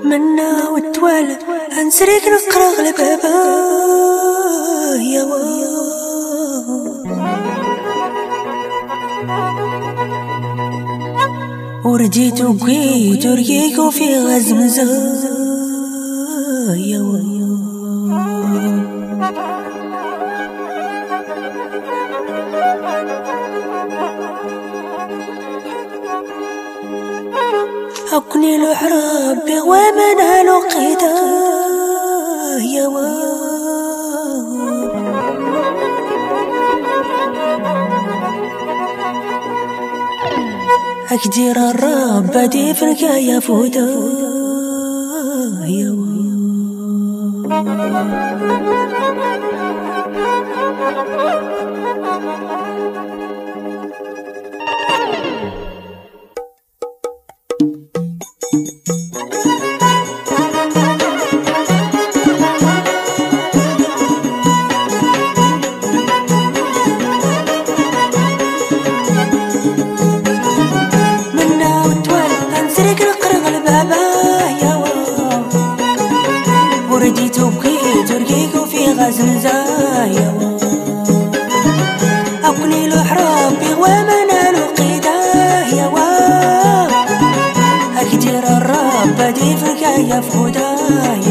منا وتوالى انسريك نقرا غلبابا يا ورديت وكيت ورقيك في غزمزة يا أكني الحراب ومن لقيته يا أكدير الرب بدي فيك يا فودا يا ورديت وبكيت ورقيك وفي غزمزايا أقني الحراب ومن لقيته يا أكدير الرب بدي فيك يا فودا